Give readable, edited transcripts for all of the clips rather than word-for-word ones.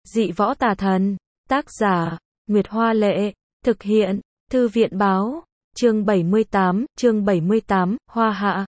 Dị võ tà thần. Tác giả, Nguyệt Hoa Lệ. Thực hiện, Thư viện báo. Chương 78, Hoa Hạ.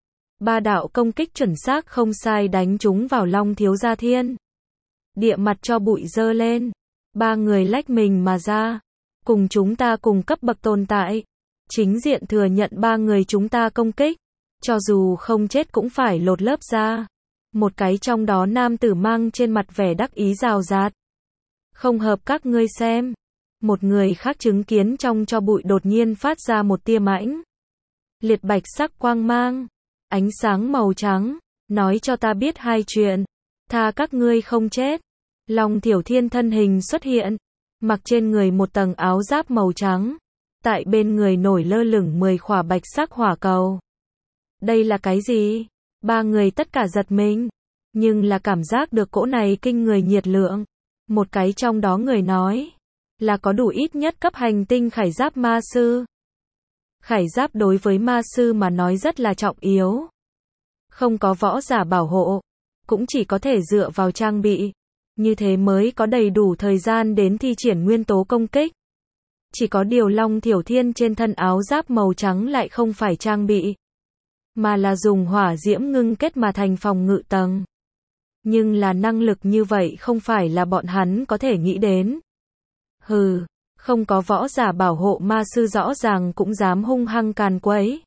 Ba đạo công kích chuẩn xác không sai đánh trúng vào Long Thiếu Gia Thiên. Địa mặt cho bụi dơ lên. Ba người lách mình mà ra. Cùng chúng ta cùng cấp bậc tồn tại. Chính diện thừa nhận ba người chúng ta công kích. Cho dù không chết cũng phải lột lớp ra. Một cái trong đó nam tử mang trên mặt vẻ đắc ý rào rạt. Không hợp các ngươi xem. Một người khác chứng kiến trong cho bụi đột nhiên phát ra một tia mãnh liệt bạch sắc quang mang. Ánh sáng màu trắng. Nói cho ta biết hai chuyện. Tha các ngươi không chết. Long Thiểu Thiên thân hình xuất hiện. Mặc trên người một tầng áo giáp màu trắng. Tại bên người nổi lơ lửng 10 khỏa bạch sắc hỏa cầu. Đây là cái gì? Ba người tất cả giật mình. Nhưng là cảm giác được cỗ này kinh người nhiệt lượng. Một cái trong đó người nói. Là có đủ ít nhất cấp hành tinh khải giáp ma sư. Khải giáp đối với ma sư mà nói rất là trọng yếu. Không có võ giả bảo hộ. Cũng chỉ có thể dựa vào trang bị. Như thế mới có đầy đủ thời gian đến thi triển nguyên tố công kích. Chỉ có điều Long Thiểu Thiên trên thân áo giáp màu trắng lại không phải trang bị. Mà là dùng hỏa diễm ngưng kết mà thành phòng ngự tầng. Nhưng là năng lực như vậy không phải là bọn hắn có thể nghĩ đến. Hừ, không có võ giả bảo hộ ma sư rõ ràng cũng dám hung hăng càn quấy.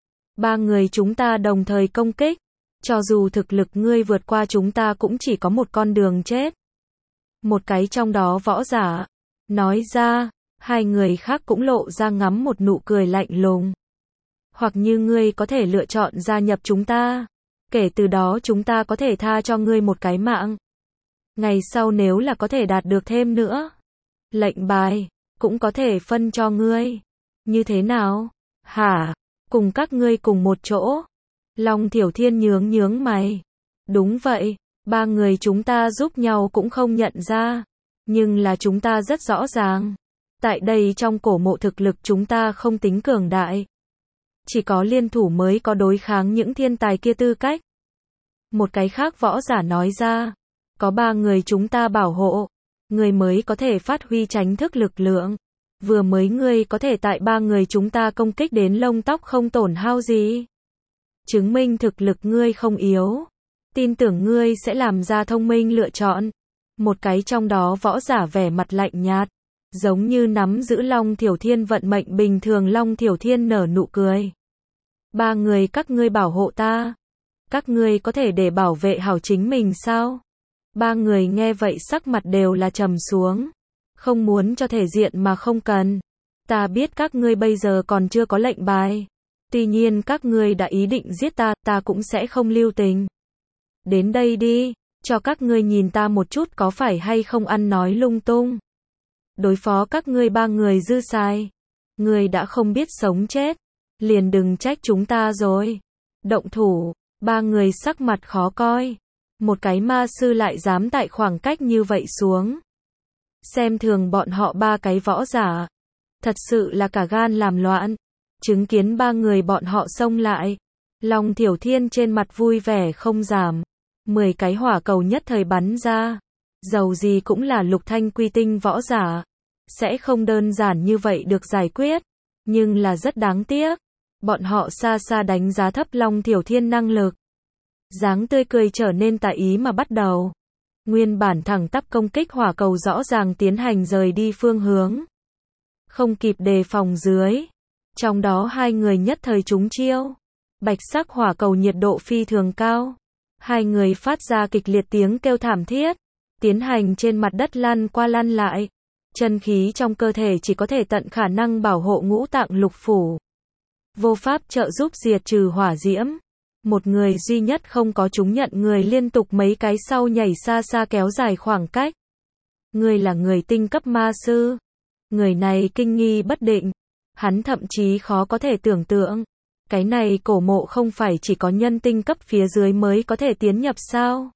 Ba người chúng ta đồng thời công kích. Cho dù thực lực ngươi vượt qua chúng ta cũng chỉ có một con đường chết. Một cái trong đó võ giả nói ra, hai người khác cũng lộ ra ngắm một nụ cười lạnh lùng. Hoặc như ngươi có thể lựa chọn gia nhập chúng ta. Kể từ đó chúng ta có thể tha cho ngươi một cái mạng. Ngày sau nếu là có thể đạt được thêm nữa. Lệnh bài, cũng có thể phân cho ngươi. Như thế nào? Hả? Cùng các ngươi cùng một chỗ. Long Thiểu Thiên nhướng mày. Đúng vậy, ba người chúng ta giúp nhau cũng không nhận ra. Nhưng là chúng ta rất rõ ràng. Tại đây trong cổ mộ thực lực chúng ta không tính cường đại. Chỉ có liên thủ mới có đối kháng những thiên tài kia tư cách. Một cái khác võ giả nói ra. Có ba người chúng ta bảo hộ. Người mới có thể phát huy tránh thức lực lượng. Vừa mới ngươi có thể tại ba người chúng ta công kích đến lông tóc không tổn hao gì. Chứng minh thực lực ngươi không yếu. Tin tưởng ngươi sẽ làm ra thông minh lựa chọn. Một cái trong đó võ giả vẻ mặt lạnh nhạt. Giống như nắm giữ Long Thiểu Thiên vận mệnh bình thường. Long Thiểu Thiên nở nụ cười. Ba người các ngươi bảo hộ ta. Các ngươi có thể để bảo vệ hảo chính mình sao? Ba người nghe vậy sắc mặt đều là trầm xuống. Không muốn cho thể diện mà không cần. Ta biết các ngươi bây giờ còn chưa có lệnh bài. Tuy nhiên các ngươi đã ý định giết ta, ta cũng sẽ không lưu tình. Đến đây đi, cho các ngươi nhìn ta một chút có phải hay không ăn nói lung tung. Đối phó các ngươi ba người dư sai. Ngươi đã không biết sống chết. Liền đừng trách chúng ta rồi. Động thủ, ba người sắc mặt khó coi. Một cái ma sư lại dám tại khoảng cách như vậy xuống. Xem thường bọn họ ba cái võ giả. Thật sự là cả gan làm loạn. Chứng kiến ba người bọn họ xông lại. Long Thiểu Thiên trên mặt vui vẻ không giảm. 10 cái hỏa cầu nhất thời bắn ra. Dầu gì cũng là lục thanh quy tinh võ giả. Sẽ không đơn giản như vậy được giải quyết. Nhưng là rất đáng tiếc. Bọn họ xa xa đánh giá thấp Long Thiểu Thiên năng lực. Dáng tươi cười trở nên tà ý mà bắt đầu. Nguyên bản thẳng tắp công kích hỏa cầu rõ ràng tiến hành rời đi phương hướng. Không kịp đề phòng dưới. Trong đó hai người nhất thời trúng chiêu. Bạch sắc hỏa cầu nhiệt độ phi thường cao. Hai người phát ra kịch liệt tiếng kêu thảm thiết. Tiến hành trên mặt đất lăn qua lăn lại. Chân khí trong cơ thể chỉ có thể tận khả năng bảo hộ ngũ tạng lục phủ. Vô pháp trợ giúp diệt trừ hỏa diễm. Một người duy nhất không có trúng nhận người liên tục mấy cái sau nhảy xa xa kéo dài khoảng cách. Người là người tinh cấp ma sư. Người này kinh nghi bất định. Hắn thậm chí khó có thể tưởng tượng. Cái này cổ mộ không phải chỉ có nhân tinh cấp phía dưới mới có thể tiến nhập sao?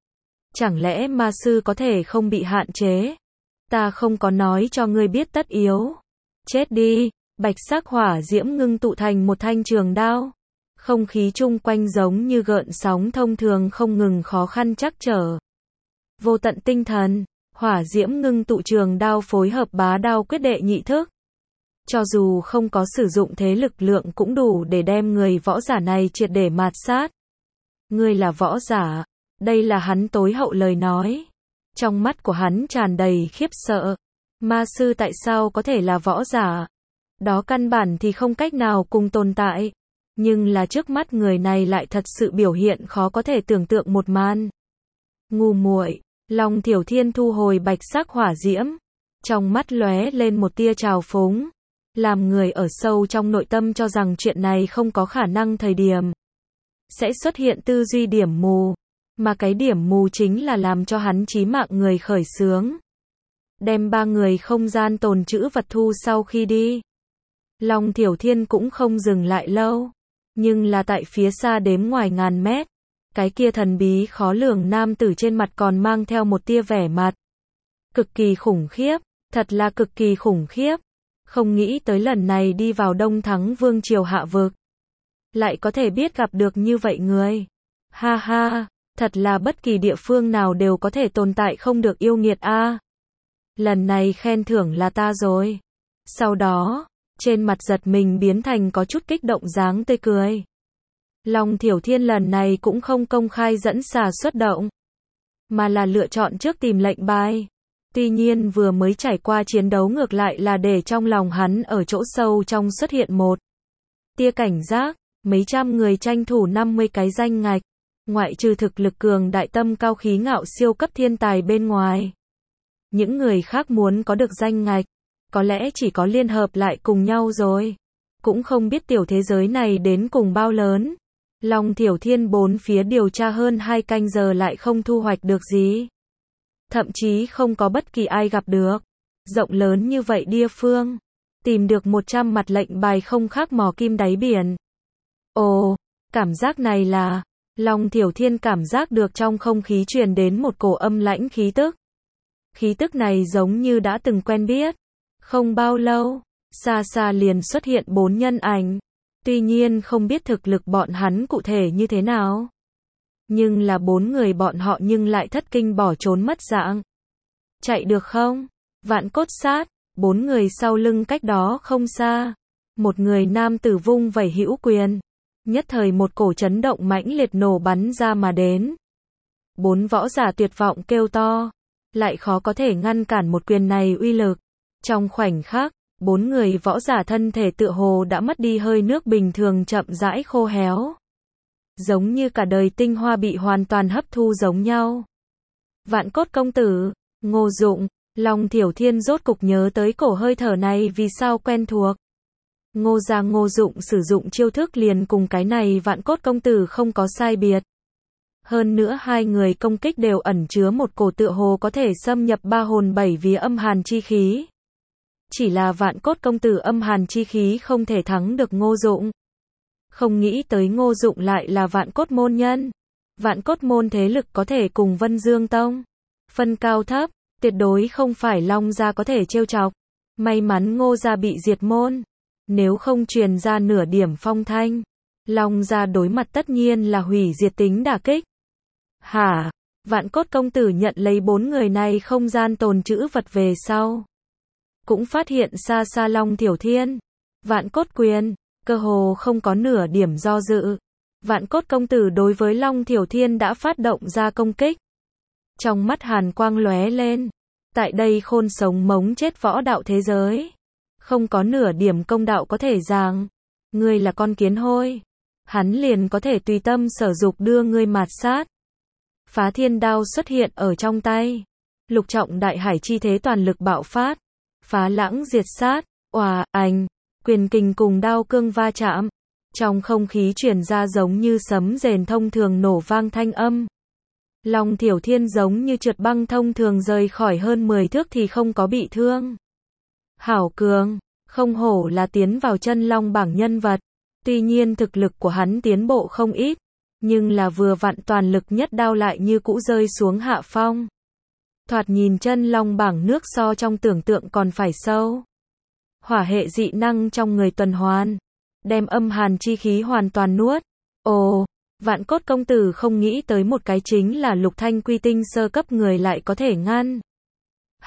Chẳng lẽ ma sư có thể không bị hạn chế? Ta không có nói cho ngươi biết tất yếu. Chết đi, bạch sắc hỏa diễm ngưng tụ thành một thanh trường đao. Không khí chung quanh giống như gợn sóng thông thường không ngừng khó khăn trắc trở. Vô tận tinh thần, Hỏa diễm ngưng tụ trường đao phối hợp bá đao quyết đệ nhị thức. Cho dù không có sử dụng thế lực lượng cũng đủ để đem người võ giả này triệt để mạt sát. Ngươi là võ giả. Đây là hắn tối hậu lời nói. Trong mắt của hắn tràn đầy khiếp sợ. Ma sư tại sao có thể là võ giả? Đó căn bản thì không cách nào cùng tồn tại. Nhưng là trước mắt người này lại thật sự biểu hiện khó có thể tưởng tượng một màn. Ngu muội. Long Thiểu Thiên thu hồi bạch sắc hỏa diễm. Trong mắt lóe lên một tia trào phúng. Làm người ở sâu trong nội tâm cho rằng chuyện này không có khả năng thời điểm. Sẽ xuất hiện tư duy điểm mù. Mà cái điểm mù chính là làm cho hắn chí mạng người khởi xướng. Đem 3 người không gian tồn trữ vật thu sau khi đi. Long Thiểu Thiên cũng không dừng lại lâu. Nhưng là tại phía xa đếm ngoài ngàn mét. Cái kia thần bí khó lường nam tử trên mặt còn mang theo một tia vẻ mặt. Cực kỳ khủng khiếp. Thật là cực kỳ khủng khiếp. Không nghĩ tới lần này đi vào Đông Thắng Vương Triều hạ vực. Lại có thể biết gặp được như vậy người. Ha ha, thật là bất kỳ địa phương nào đều có thể tồn tại không được yêu nghiệt a. Lần này khen thưởng là ta rồi. Sau đó, trên mặt giật mình biến thành có chút kích động dáng tươi cười. Long Thiểu Thiên lần này cũng không công khai dẫn xà xuất động. Mà là lựa chọn trước tìm lệnh bài. Tuy nhiên vừa mới trải qua chiến đấu ngược lại là để trong lòng hắn ở chỗ sâu trong xuất hiện một tia cảnh giác, mấy trăm người tranh thủ 50 cái danh ngạch, ngoại trừ thực lực cường đại tâm cao khí ngạo siêu cấp thiên tài bên ngoài. Những người khác muốn có được danh ngạch, có lẽ chỉ có liên hợp lại cùng nhau rồi. Cũng không biết tiểu thế giới này đến cùng bao lớn. Long Thiểu Thiên bốn phía điều tra hơn 2 canh giờ lại không thu hoạch được gì. Thậm chí không có bất kỳ ai gặp được. Rộng lớn như vậy địa phương. Tìm được 100 mặt lệnh bài không khác mò kim đáy biển. Ồ, cảm giác này là... Long Thiểu Thiên cảm giác được trong không khí truyền đến một cổ âm lãnh khí tức. Khí tức này giống như đã từng quen biết. Không bao lâu, xa xa liền xuất hiện 4 nhân ảnh. Tuy nhiên không biết thực lực bọn hắn cụ thể như thế nào. Nhưng là 4 người bọn họ nhưng lại thất kinh bỏ trốn mất dạng. Chạy được không? Vạn cốt sát, 4 người sau lưng cách đó không xa. Một người nam tử vung vẩy hữu quyền. Nhất thời một cổ chấn động mãnh liệt nổ bắn ra mà đến. 4 võ giả tuyệt vọng kêu to. Lại khó có thể ngăn cản một quyền này uy lực. Trong khoảnh khắc, 4 người võ giả thân thể tựa hồ đã mất đi hơi nước bình thường chậm rãi khô héo. Giống như cả đời tinh hoa bị hoàn toàn hấp thu giống nhau. Vạn cốt công tử, Ngô Dụng, Long Thiểu Thiên rốt cục nhớ tới cổ hơi thở này vì sao quen thuộc. Ngô gia Ngô Dụng sử dụng chiêu thức liền cùng cái này vạn cốt công tử không có sai biệt. Hơn nữa hai người công kích đều ẩn chứa một cổ tựa hồ có thể xâm nhập 3 hồn 7 vía âm hàn chi khí. Chỉ là vạn cốt công tử âm hàn chi khí không thể thắng được Ngô Dụng. Không nghĩ tới Ngô Dụng lại là vạn cốt môn nhân. Vạn cốt môn thế lực có thể cùng Vân Dương Tông. Phân cao thấp, tuyệt đối không phải Long gia có thể trêu chọc. May mắn Ngô gia bị diệt môn. Nếu không truyền ra nửa điểm phong thanh, Long gia đối mặt tất nhiên là hủy diệt tính đả kích. Hả? Vạn cốt công tử nhận lấy 4 người này không gian tồn trữ vật về sau. Cũng phát hiện xa xa Long Thiểu Thiên. Vạn cốt quyền, cơ hồ không có nửa điểm do dự. Vạn cốt công tử đối với Long Thiểu Thiên đã phát động ra công kích. Trong mắt hàn quang lóe lên. Tại đây khôn sống mống chết võ đạo thế giới. Không có nửa điểm công đạo có thể giảng. Ngươi là con kiến hôi. Hắn liền có thể tùy tâm sở dục đưa ngươi mạt sát. Phá thiên đao xuất hiện ở trong tay. Lục trọng đại hải chi thế toàn lực bạo phát. Phá lãng diệt sát. Òa, ảnh. Quyền kình cùng đao cương va chạm. Trong không khí truyền ra giống như sấm rền thông thường nổ vang thanh âm. Long Thiểu Thiên giống như trượt băng thông thường rời khỏi hơn 10 thước thì không có bị thương. Hảo cường, không hổ là tiến vào chân long bảng nhân vật. Tuy nhiên thực lực của hắn tiến bộ không ít, nhưng là vừa vặn toàn lực nhất đao lại như cũ rơi xuống hạ phong. Thoạt nhìn chân long bảng nước so trong tưởng tượng còn phải sâu. Hỏa hệ dị năng trong người tuần hoàn, đem âm hàn chi khí hoàn toàn nuốt. Ồ, vạn cốt công tử không nghĩ tới một cái chính là lục thanh quy tinh sơ cấp người lại có thể ngăn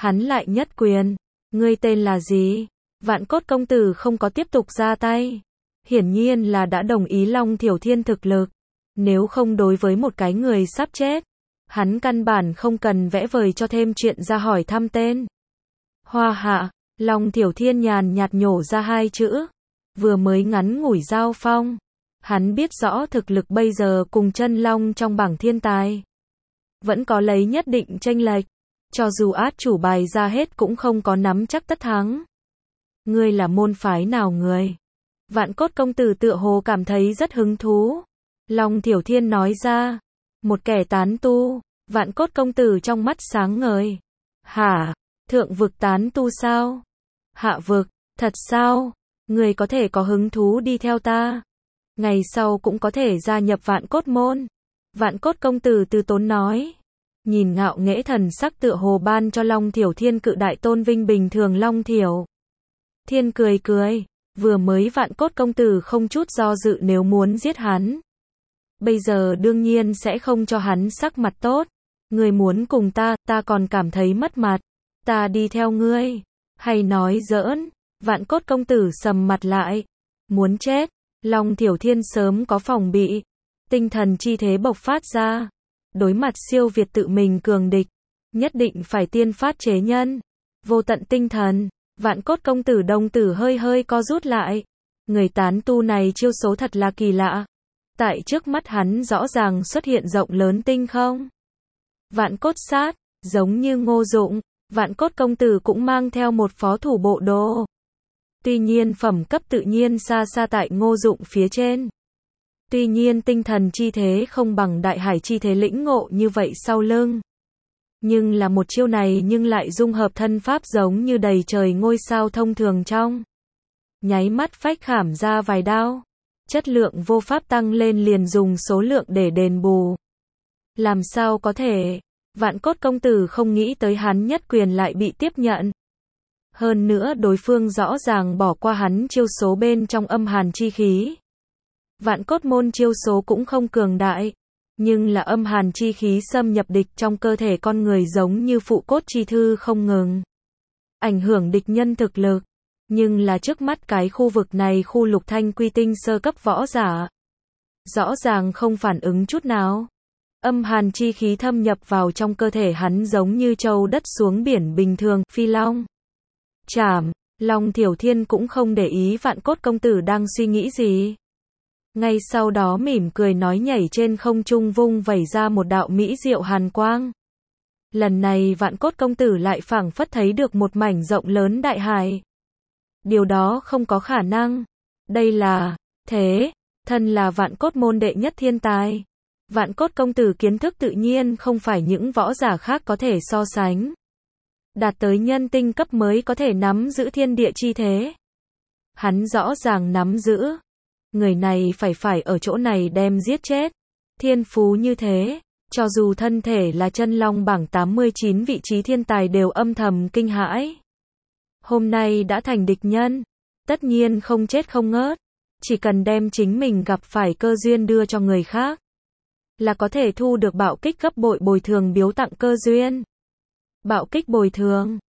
Hắn lại nhất quyền. Ngươi tên là gì? Vạn Cốt công tử không có tiếp tục ra tay. Hiển nhiên là đã đồng ý Long Thiểu Thiên thực lực. Nếu không đối với một cái người sắp chết, hắn căn bản không cần vẽ vời cho thêm chuyện ra hỏi thăm tên. Hoa Hạ. Long Thiểu Thiên nhàn nhạt nhổ ra hai chữ. Vừa mới ngắn ngủi giao phong. Hắn biết rõ thực lực bây giờ cùng chân long trong bảng thiên tài. Vẫn có lấy nhất định chênh lệch. Cho dù át chủ bài ra hết cũng không có nắm chắc tất thắng. Ngươi là môn phái nào người? Vạn Cốt công tử tựa hồ cảm thấy rất hứng thú. Long Thiểu Thiên nói ra. Một kẻ tán tu. Vạn Cốt công tử trong mắt sáng ngời. Hả? Thượng vực tán tu sao? Hạ vực, thật sao? Người có thể có hứng thú đi theo ta. Ngày sau cũng có thể gia nhập Vạn Cốt môn. Vạn Cốt công tử từ tốn nói. Nhìn ngạo nghễ thần sắc tựa hồ ban cho Long Thiểu Thiên cự đại tôn vinh bình thường Long Thiểu Thiên cười cười. Vừa mới Vạn Cốt công tử không chút do dự nếu muốn giết hắn. Bây giờ đương nhiên sẽ không cho hắn sắc mặt tốt. Người muốn cùng ta, ta còn cảm thấy mất mặt. Ta đi theo ngươi. Hay nói giỡn. Vạn Cốt công tử sầm mặt lại. Muốn chết. Long Thiểu Thiên sớm có phòng bị. Tinh thần chi thế bộc phát ra. Đối mặt siêu việt tự mình cường địch. Nhất định phải tiên phát chế nhân. Vô tận tinh thần. Vạn Cốt công tử đồng tử hơi hơi co rút lại. Người tán tu này chiêu số thật là kỳ lạ. Tại trước mắt hắn rõ ràng xuất hiện rộng lớn tinh không. Vạn Cốt sát. Giống như Ngô Dụng. Vạn Cốt công tử cũng mang theo một phó thủ bộ đồ. Tuy nhiên phẩm cấp tự nhiên xa xa tại Ngô Dụng phía trên. Tuy nhiên tinh thần chi thế không bằng đại hải chi thế lĩnh ngộ như vậy sau lưng. Nhưng là một chiêu này nhưng lại dung hợp thân pháp giống như đầy trời ngôi sao thông thường trong. Nháy mắt phách khảm ra vài đao. Chất lượng vô pháp tăng lên liền dùng số lượng để đền bù. Làm sao có thể? Vạn Cốt công tử không nghĩ tới hắn nhất quyền lại bị tiếp nhận. Hơn nữa đối phương rõ ràng bỏ qua hắn chiêu số bên trong âm hàn chi khí. Vạn Cốt môn chiêu số cũng không cường đại. Nhưng là âm hàn chi khí xâm nhập địch trong cơ thể con người giống như phụ cốt chi thư không ngừng. Ảnh hưởng địch nhân thực lực. Nhưng là trước mắt cái khu vực này khu Lục Thanh Quy tinh sơ cấp võ giả. Rõ ràng không phản ứng chút nào. Âm hàn chi khí thâm nhập vào trong cơ thể hắn giống như châu đất xuống biển bình thường. Phi long. Chảm. Long Thiểu Thiên cũng không để ý Vạn Cốt công tử đang suy nghĩ gì. Ngay sau đó mỉm cười nói nhảy trên không trung vung vẩy ra một đạo mỹ diệu hàn quang. Lần này Vạn Cốt công tử lại phảng phất thấy được một mảnh rộng lớn đại hải. Điều đó không có khả năng. Đây là thế, thân là Vạn Cốt môn đệ nhất thiên tài. Vạn Cốt công tử kiến thức tự nhiên không phải những võ giả khác có thể so sánh. Đạt tới nhân tinh cấp mới có thể nắm giữ thiên địa chi thế. Hắn rõ ràng nắm giữ. Người này phải ở chỗ này đem giết chết. Thiên phú như thế, cho dù thân thể là chân long bảng 89 vị trí thiên tài đều âm thầm kinh hãi. Hôm nay đã thành địch nhân, tất nhiên không chết không ngớt. Chỉ cần đem chính mình gặp phải cơ duyên đưa cho người khác, là có thể thu được bạo kích gấp bội bồi thường biếu tặng cơ duyên. Bạo kích bồi thường,